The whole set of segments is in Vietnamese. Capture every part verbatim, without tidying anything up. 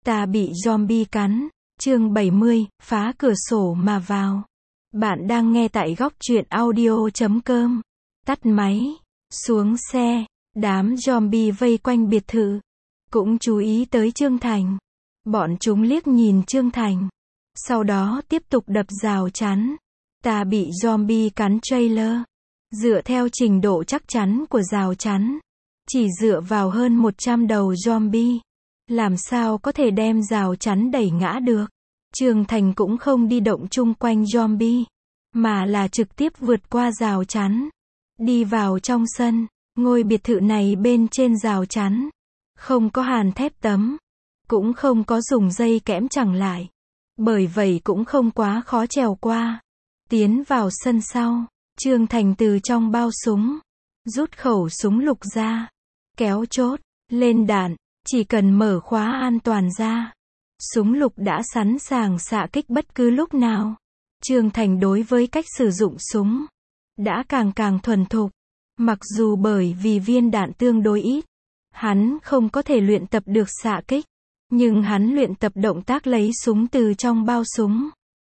Ta bị zombie cắn. Chương bảy mươi, phá cửa sổ mà vào. Bạn đang nghe tại góc truyện audio chấm com. Tắt máy. Xuống xe. Đám zombie vây quanh biệt thự. Cũng chú ý tới Trương Thành. Bọn chúng liếc nhìn Trương Thành. Sau đó tiếp tục đập rào chắn. Ta bị zombie cắn trailer. Dựa theo trình độ chắc chắn của rào chắn, chỉ dựa vào hơn một trăm đầu zombie, làm sao có thể đem rào chắn đẩy ngã được. Trương Thành cũng không đi động chung quanh zombie, mà là trực tiếp vượt qua rào chắn, đi vào trong sân. Ngôi biệt thự này bên trên rào chắn, không có hàn thép tấm, cũng không có dùng dây kẽm chằng lại. Bởi vậy cũng không quá khó trèo qua. Tiến vào sân sau, Trương Thành từ trong bao súng, rút khẩu súng lục ra, kéo chốt, lên đạn, chỉ cần mở khóa an toàn ra. Súng lục đã sẵn sàng xạ kích bất cứ lúc nào. Trương Thành đối với cách sử dụng súng, đã càng càng thuần thục. Mặc dù bởi vì viên đạn tương đối ít, hắn không có thể luyện tập được xạ kích, nhưng hắn luyện tập động tác lấy súng từ trong bao súng.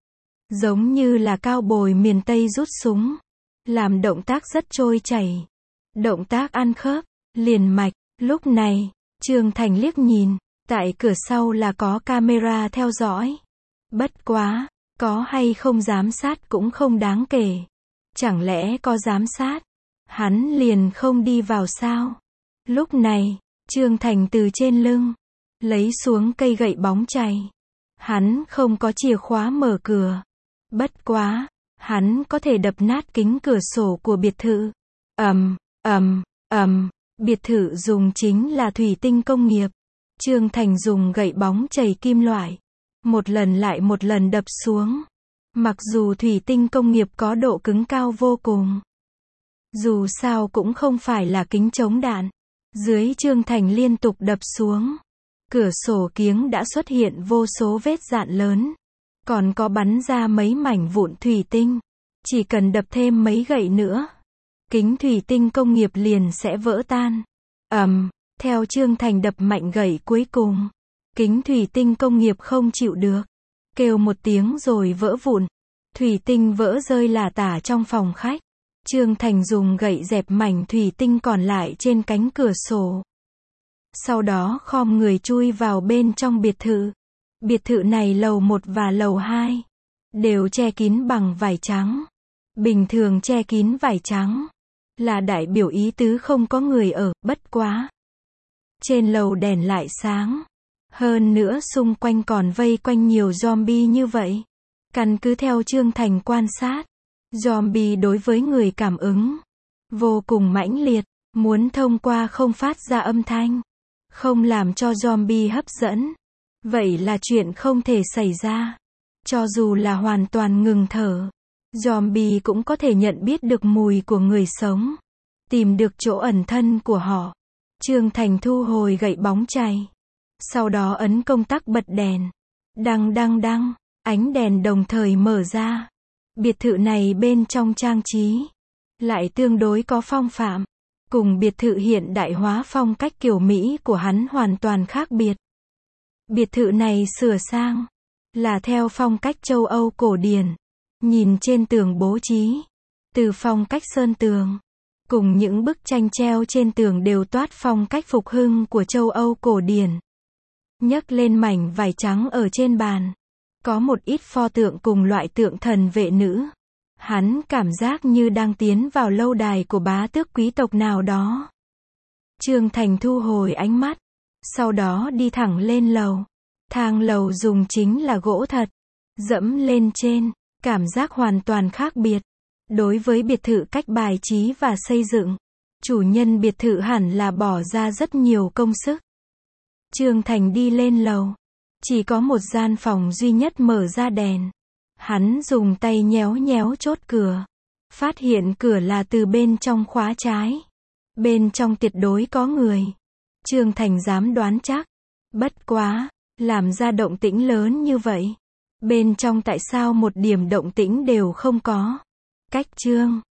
Giống như là cao bồi miền Tây rút súng. Làm động tác rất trôi chảy. Động tác ăn khớp, liền mạch. Lúc này, Trương Thành liếc nhìn, tại cửa sau là có camera theo dõi. Bất quá, có hay không giám sát cũng không đáng kể. Chẳng lẽ có giám sát, hắn liền không đi vào sao? Lúc này, Trương Thành từ trên lưng, lấy xuống cây gậy bóng chày. Hắn không có chìa khóa mở cửa. Bất quá, hắn có thể đập nát kính cửa sổ của biệt thự. Ầm, ầm, ầm, biệt thự dùng chính là thủy tinh công nghiệp. Trương Thành dùng gậy bóng chày kim loại, một lần lại một lần đập xuống. Mặc dù thủy tinh công nghiệp có độ cứng cao vô cùng, dù sao cũng không phải là kính chống đạn. Dưới Trương Thành liên tục đập xuống, cửa sổ kiếng đã xuất hiện vô số vết dạn lớn. Còn có bắn ra mấy mảnh vụn thủy tinh. Chỉ cần đập thêm mấy gậy nữa, kính thủy tinh công nghiệp liền sẽ vỡ tan. Ầm, theo Trương Thành đập mạnh gậy cuối cùng, kính thủy tinh công nghiệp không chịu được, kêu một tiếng rồi vỡ vụn. Thủy tinh vỡ rơi lả tả trong phòng khách. Trương Thành dùng gậy dẹp mảnh thủy tinh còn lại trên cánh cửa sổ. Sau đó khom người chui vào bên trong biệt thự. Biệt thự này lầu một và lầu hai đều che kín bằng vải trắng. Bình thường che kín vải trắng là đại biểu ý tứ không có người ở. Bất quá, trên lầu đèn lại sáng. Hơn nữa xung quanh còn vây quanh nhiều zombie như vậy. Căn cứ theo Trương Thành quan sát, zombie đối với người cảm ứng vô cùng mãnh liệt, muốn thông qua không phát ra âm thanh, không làm cho zombie hấp dẫn, vậy là chuyện không thể xảy ra. Cho dù là hoàn toàn ngừng thở, zombie cũng có thể nhận biết được mùi của người sống, tìm được chỗ ẩn thân của họ. Trương Thành thu hồi gậy bóng chày, sau đó ấn công tắc bật đèn. Đăng đăng đăng, ánh đèn đồng thời mở ra. Biệt thự này bên trong trang trí lại tương đối có phong phạm, cùng biệt thự hiện đại hóa phong cách kiểu Mỹ của hắn hoàn toàn khác biệt. Biệt thự này sửa sang là theo phong cách châu Âu cổ điển. Nhìn trên tường bố trí, từ phong cách sơn tường, cùng những bức tranh treo trên tường đều toát phong cách phục hưng của châu Âu cổ điển. Nhấc lên mảnh vải trắng ở trên bàn, có một ít pho tượng cùng loại tượng thần vệ nữ. Hắn cảm giác như đang tiến vào lâu đài của bá tước quý tộc nào đó. Trương Thành thu hồi ánh mắt, sau đó đi thẳng lên lầu. Thang lầu dùng chính là gỗ thật. Dẫm lên trên, cảm giác hoàn toàn khác biệt. Đối với biệt thự cách bài trí và xây dựng, chủ nhân biệt thự hẳn là bỏ ra rất nhiều công sức. Trương Thành đi lên lầu. Chỉ có một gian phòng duy nhất mở ra đèn. Hắn dùng tay nhéo nhéo chốt cửa. Phát hiện cửa là từ bên trong khóa trái. Bên trong tuyệt đối có người. Trương Thành dám đoán chắc. Bất quá, làm ra động tĩnh lớn như vậy, bên trong tại sao một điểm động tĩnh đều không có? Cách Trương